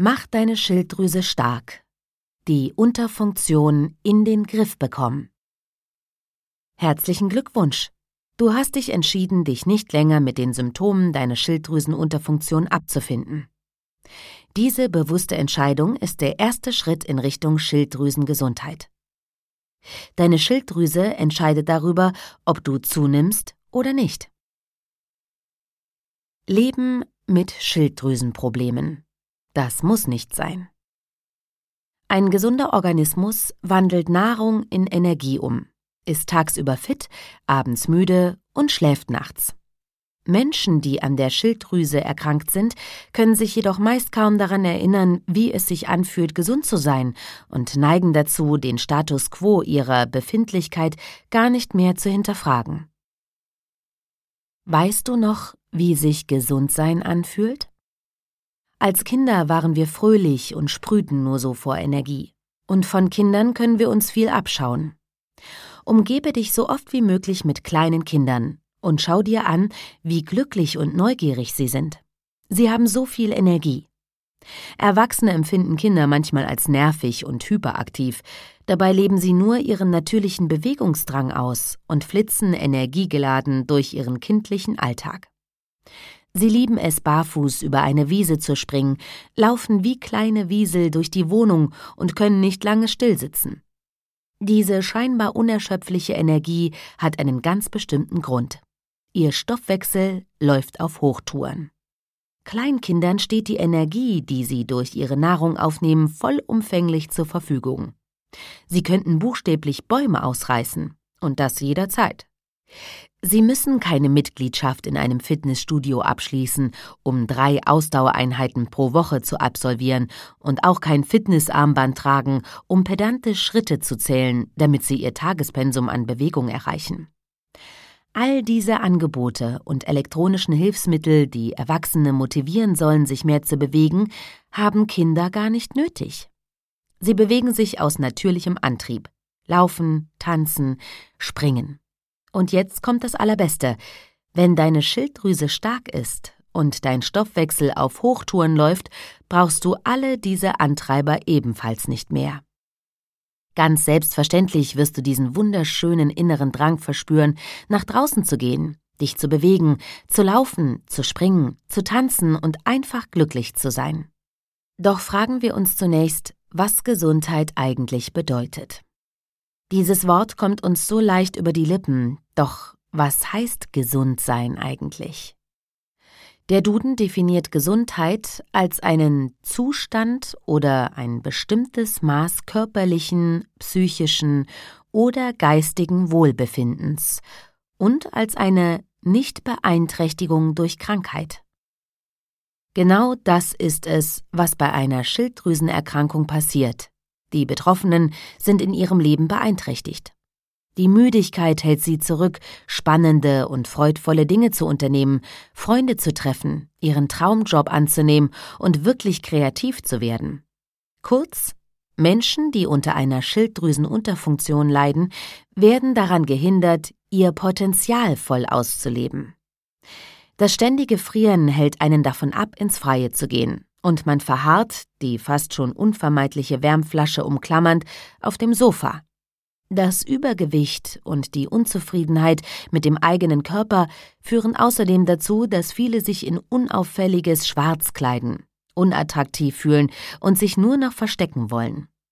Mach deine Schilddrüse stark. Die Unterfunktion in den Griff bekommen. Herzlichen Glückwunsch! Du hast dich entschieden, dich nicht länger mit den Symptomen deiner Schilddrüsenunterfunktion abzufinden. Diese bewusste Entscheidung ist der erste Schritt in Richtung Schilddrüsengesundheit. Deine Schilddrüse entscheidet darüber, ob du zunimmst oder nicht. Leben mit Schilddrüsenproblemen. Das muss nicht sein. Ein gesunder Organismus wandelt Nahrung in Energie um, ist tagsüber fit, abends müde und schläft nachts. Menschen, die an der Schilddrüse erkrankt sind, können sich jedoch meist kaum daran erinnern, wie es sich anfühlt, gesund zu sein, und neigen dazu, den Status quo ihrer Befindlichkeit gar nicht mehr zu hinterfragen. Weißt du noch, wie sich Gesundsein anfühlt? Als Kinder waren wir fröhlich und sprühten nur so vor Energie. Und von Kindern können wir uns viel abschauen. Umgebe dich so oft wie möglich mit kleinen Kindern und schau dir an, wie glücklich und neugierig sie sind. Sie haben so viel Energie. Erwachsene empfinden Kinder manchmal als nervig und hyperaktiv. Dabei leben sie nur ihren natürlichen Bewegungsdrang aus und flitzen energiegeladen durch ihren kindlichen Alltag. Sie lieben es, barfuß über eine Wiese zu springen, laufen wie kleine Wiesel durch die Wohnung und können nicht lange stillsitzen. Diese scheinbar unerschöpfliche Energie hat einen ganz bestimmten Grund. Ihr Stoffwechsel läuft auf Hochtouren. Kleinkindern steht die Energie, die sie durch ihre Nahrung aufnehmen, vollumfänglich zur Verfügung. Sie könnten buchstäblich Bäume ausreißen, und das jederzeit. Sie müssen keine Mitgliedschaft in einem Fitnessstudio abschließen, um 3 Ausdauereinheiten pro Woche zu absolvieren, und auch kein Fitnessarmband tragen, um pedantisch Schritte zu zählen, damit sie ihr Tagespensum an Bewegung erreichen. All diese Angebote und elektronischen Hilfsmittel, die Erwachsene motivieren sollen, sich mehr zu bewegen, haben Kinder gar nicht nötig. Sie bewegen sich aus natürlichem Antrieb. Laufen, tanzen, springen. Und jetzt kommt das Allerbeste. Wenn deine Schilddrüse stark ist und dein Stoffwechsel auf Hochtouren läuft, brauchst du alle diese Antreiber ebenfalls nicht mehr. Ganz selbstverständlich wirst du diesen wunderschönen inneren Drang verspüren, nach draußen zu gehen, dich zu bewegen, zu laufen, zu springen, zu tanzen und einfach glücklich zu sein. Doch fragen wir uns zunächst, was Gesundheit eigentlich bedeutet. Dieses Wort kommt uns so leicht über die Lippen, doch was heißt gesund sein eigentlich? Der Duden definiert Gesundheit als einen Zustand oder ein bestimmtes Maß körperlichen, psychischen oder geistigen Wohlbefindens und als eine Nichtbeeinträchtigung durch Krankheit. Genau das ist es, was bei einer Schilddrüsenerkrankung passiert. Die Betroffenen sind in ihrem Leben beeinträchtigt. Die Müdigkeit hält sie zurück, spannende und freudvolle Dinge zu unternehmen, Freunde zu treffen, ihren Traumjob anzunehmen und wirklich kreativ zu werden. Kurz, Menschen, die unter einer Schilddrüsenunterfunktion leiden, werden daran gehindert, ihr Potenzial voll auszuleben. Das ständige Frieren hält einen davon ab, ins Freie zu gehen. Und man verharrt, die fast schon unvermeidliche Wärmflasche umklammernd, auf dem Sofa. Das Übergewicht und die Unzufriedenheit mit dem eigenen Körper führen außerdem dazu, dass viele sich in unauffälliges Schwarz kleiden, unattraktiv fühlen und sich nur noch verstecken wollen.